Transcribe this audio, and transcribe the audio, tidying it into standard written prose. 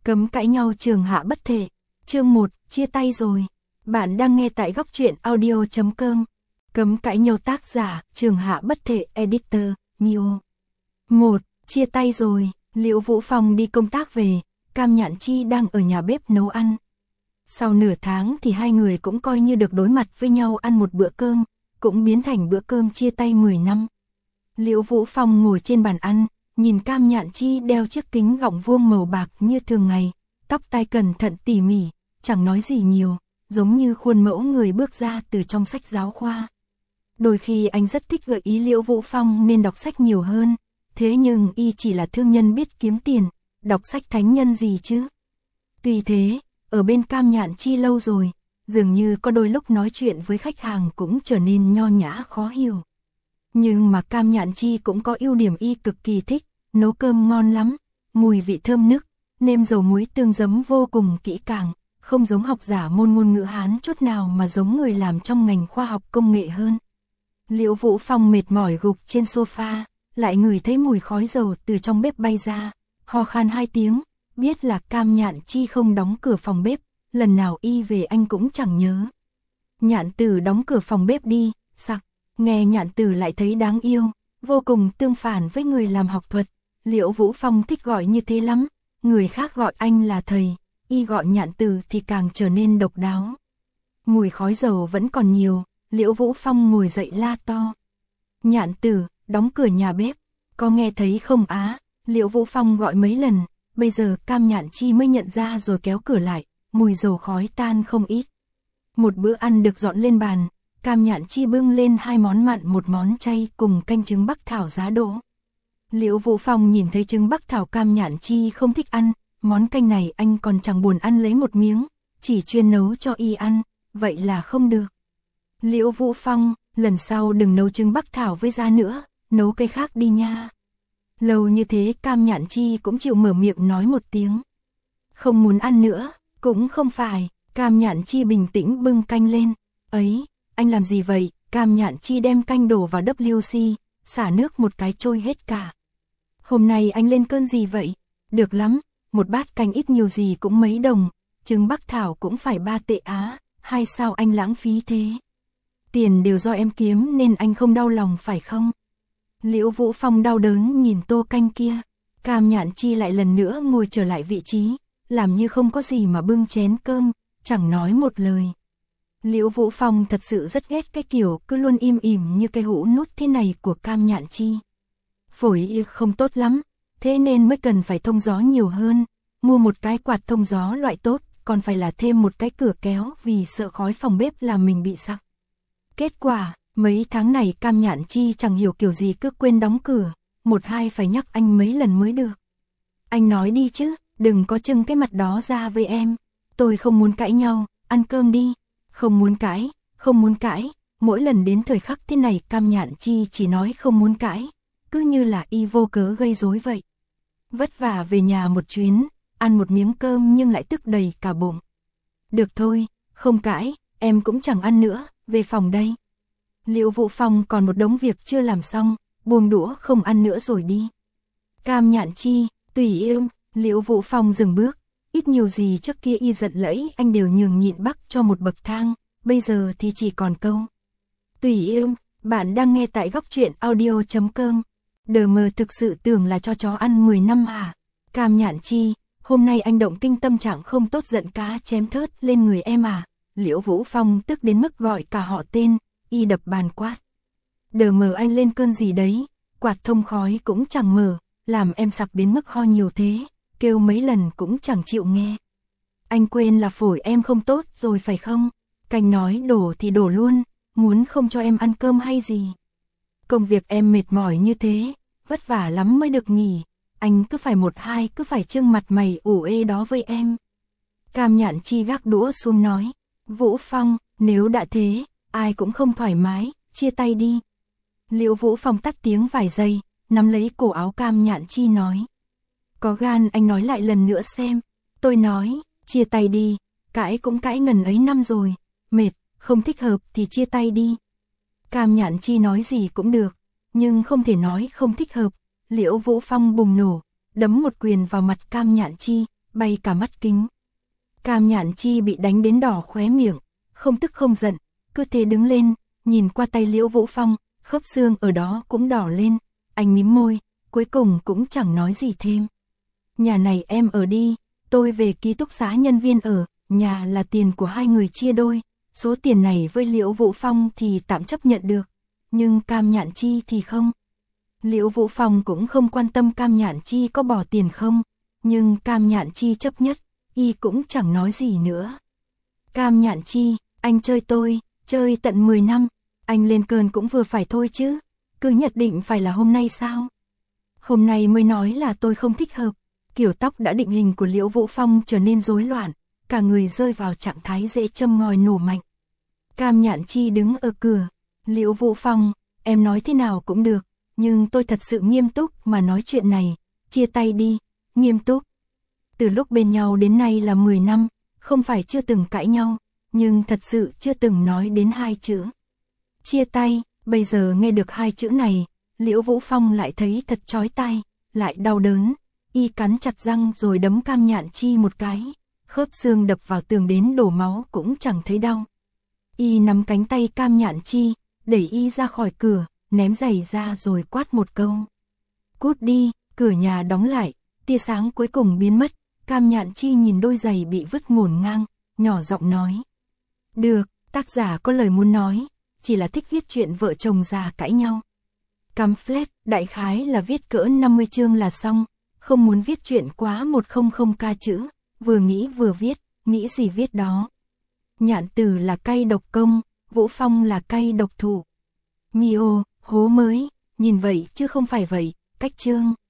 Cấm cãi nhau trường hạ bất thể. Chương 1, chia tay rồi. Bạn đang nghe tại góc truyện audio.com. Cấm cãi nhau tác giả, trường hạ bất thể, editor, Mio. 1. Chia tay rồi. Liễu Vũ Phong đi công tác về, Cam Nhạn Chi đang ở nhà bếp nấu ăn. Sau nửa tháng thì hai người cũng coi như được đối mặt với nhau ăn một bữa cơm, cũng biến thành bữa cơm chia tay 10 năm. Liễu Vũ Phong ngồi trên bàn ăn, nhìn Cam Nhạn Chi đeo chiếc kính gọng vuông màu bạc như thường ngày, tóc tai cẩn thận tỉ mỉ, chẳng nói gì nhiều, giống như khuôn mẫu người bước ra từ trong sách giáo khoa. Đôi khi anh rất thích gợi ý Liễu Vũ Phong nên đọc sách nhiều hơn, thế nhưng y chỉ là thương nhân biết kiếm tiền, đọc sách thánh nhân gì chứ. Tuy thế, ở bên Cam Nhạn Chi lâu rồi, dường như có đôi lúc nói chuyện với khách hàng cũng trở nên nho nhã khó hiểu. Nhưng mà Cam Nhạn Chi cũng có ưu điểm y cực kỳ thích, nấu cơm ngon lắm, mùi vị thơm nức, nêm dầu muối tương giấm vô cùng kỹ càng, không giống học giả môn ngôn ngữ Hán chút nào mà giống người làm trong ngành khoa học công nghệ hơn. Liễu Vũ Phong mệt mỏi gục trên sofa, lại ngửi thấy mùi khói dầu từ trong bếp bay ra, ho khan 2 tiếng, biết là Cam Nhạn Chi không đóng cửa phòng bếp, lần nào y về anh cũng chẳng nhớ. Nhạn Tử đóng cửa phòng bếp đi, sặc. Nghe Nhạn Tử lại thấy đáng yêu, vô cùng tương phản với người làm học thuật. Liễu Vũ Phong thích gọi như thế lắm, người khác gọi anh là thầy, y gọi Nhạn Tử thì càng trở nên độc đáo. Mùi khói dầu vẫn còn nhiều, Liễu Vũ Phong ngồi dậy la to. Nhạn Tử, đóng cửa nhà bếp, có nghe thấy không á? Liễu Vũ Phong gọi mấy lần, bây giờ Cam Nhạn Chi mới nhận ra rồi kéo cửa lại, mùi dầu khói tan không ít. Một bữa ăn được dọn lên bàn. Cam Nhạn Chi bưng lên 2 món mặn, 1 món chay cùng canh trứng bắc thảo giá đỗ. Liễu Vũ Phong nhìn thấy trứng bắc thảo Cam Nhạn Chi không thích ăn, món canh này anh còn chẳng buồn ăn lấy một miếng, chỉ chuyên nấu cho y ăn, vậy là không được. Liễu Vũ Phong, lần sau đừng nấu trứng bắc thảo với giá nữa, nấu cây khác đi nha. Lâu như thế Cam Nhạn Chi cũng chịu mở miệng nói một tiếng. Không muốn ăn nữa, cũng không phải, Cam Nhạn Chi bình tĩnh bưng canh lên, ấy. Anh làm gì vậy? Cam Nhạn Chi đem canh đổ vào WC, xả nước một cái trôi hết cả. Hôm nay anh lên cơn gì vậy? Được lắm, một bát canh ít nhiều gì cũng mấy đồng, trứng bắc thảo cũng phải 3 tệ á, hay sao anh lãng phí thế? Tiền đều do em kiếm nên anh không đau lòng phải không? Liễu Vũ Phong đau đớn nhìn tô canh kia, Cam Nhạn Chi lại lần nữa ngồi trở lại vị trí, làm như không có gì mà bưng chén cơm, chẳng nói một lời. Liễu Vũ Phong thật sự rất ghét cái kiểu cứ luôn im ỉm như cái hũ nút thế này của Cam Nhạn Chi. Phổi không tốt lắm, thế nên mới cần phải thông gió nhiều hơn, mua một cái quạt thông gió loại tốt, còn phải là thêm một cái cửa kéo vì sợ khói phòng bếp làm mình bị sặc. Kết quả, mấy tháng này Cam Nhạn Chi chẳng hiểu kiểu gì cứ quên đóng cửa, một hai phải nhắc anh mấy lần mới được. Anh nói đi chứ, đừng có trưng cái mặt đó ra với em, tôi không muốn cãi nhau, ăn cơm đi. Không muốn cãi, không muốn cãi, mỗi lần đến thời khắc thế này Cam Nhạn Chi chỉ nói không muốn cãi, cứ như là y vô cớ gây rối vậy. Vất vả về nhà một chuyến, ăn một miếng cơm nhưng lại tức đầy cả bụng. Được thôi, không cãi, em cũng chẳng ăn nữa, về phòng đây. Liễu Vũ Phong còn một đống việc chưa làm xong, buông đũa không ăn nữa rồi đi. Cam Nhạn Chi, tùy yêu, Liễu Vũ Phong dừng bước. Ít nhiều gì trước kia y giận lẫy anh đều nhường nhịn bắc cho một bậc thang, bây giờ thì chỉ còn câu. Tùy yêu, bạn đang nghe tại góc truyện audio.com. Đờ mờ thực sự tưởng là cho chó ăn 10 năm hả? Cam Nhạn Chi, hôm nay anh động kinh tâm trạng không tốt giận cá chém thớt lên người em à? Liễu Vũ Phong tức đến mức gọi cả họ tên, y đập bàn quát. Đờ mờ anh lên cơn gì đấy, quạt thông khói cũng chẳng mở, làm em sặc đến mức ho nhiều thế. Kêu mấy lần cũng chẳng chịu nghe. Anh quên là phổi em không tốt rồi phải không? Canh nói đổ thì đổ luôn, muốn không cho em ăn cơm hay gì? Công việc em mệt mỏi như thế, vất vả lắm mới được nghỉ, anh cứ phải một hai cứ phải trưng mặt mày ủ ê đó với em. Cam Nhạn Chi gác đũa xuống nói, Vũ Phong, nếu đã thế, ai cũng không thoải mái, chia tay đi. Liễu Vũ Phong tắt tiếng vài giây, nắm lấy cổ áo Cam Nhạn Chi nói. Có gan anh nói lại lần nữa xem. Tôi nói, chia tay đi, cãi cũng cãi ngần ấy năm rồi, mệt, không thích hợp thì chia tay đi. Cam Nhạn Chi nói gì cũng được, nhưng không thể nói không thích hợp. Liễu Vũ Phong bùng nổ, đấm một quyền vào mặt Cam Nhạn Chi, bay cả mắt kính. Cam Nhạn Chi bị đánh đến đỏ khóe miệng, không tức không giận, cứ thế đứng lên, nhìn qua tay Liễu Vũ Phong, khớp xương ở đó cũng đỏ lên, anh mím môi, cuối cùng cũng chẳng nói gì thêm. Nhà này em ở đi, tôi về ký túc xá nhân viên ở, nhà là tiền của hai người chia đôi, số tiền này với Liễu Vũ Phong thì tạm chấp nhận được, nhưng Cam Nhạn Chi thì không. Liễu Vũ Phong cũng không quan tâm Cam Nhạn Chi có bỏ tiền không, nhưng Cam Nhạn Chi chấp nhất, y cũng chẳng nói gì nữa. Cam Nhạn Chi, anh chơi tôi, chơi tận 10 năm, anh lên cơn cũng vừa phải thôi chứ, cứ nhất định phải là hôm nay sao? Hôm nay mới nói là tôi không thích hợp. Kiểu tóc đã định hình của Liễu Vũ Phong trở nên rối loạn, cả người rơi vào trạng thái dễ châm ngòi nổ mạnh. Cam Nhạn Chi đứng ở cửa, Liễu Vũ Phong, em nói thế nào cũng được, nhưng tôi thật sự nghiêm túc mà nói chuyện này, chia tay đi, nghiêm túc. Từ lúc bên nhau đến nay là 10 năm, không phải chưa từng cãi nhau, nhưng thật sự chưa từng nói đến hai chữ. Chia tay, bây giờ nghe được hai chữ này, Liễu Vũ Phong lại thấy thật chói tai, lại đau đớn. Y cắn chặt răng rồi đấm Cam Nhạn Chi một cái, khớp xương đập vào tường đến đổ máu cũng chẳng thấy đau. Y nắm cánh tay Cam Nhạn Chi, đẩy y ra khỏi cửa, ném giày ra rồi quát một câu. Cút đi, cửa nhà đóng lại, tia sáng cuối cùng biến mất, Cam Nhạn Chi nhìn đôi giày bị vứt ngổn ngang, nhỏ giọng nói. Được, tác giả có lời muốn nói, chỉ là thích viết chuyện vợ chồng già cãi nhau. Pamphlet, đại khái là viết cỡ 50 chương là xong. Không muốn viết chuyện quá 100 ca chữ, vừa nghĩ vừa viết, nghĩ gì viết đó. Nhạn Tử là cay độc công, Vũ Phong là cay độc thủ. Mio, hố mới, nhìn vậy chứ không phải vậy, cách chương.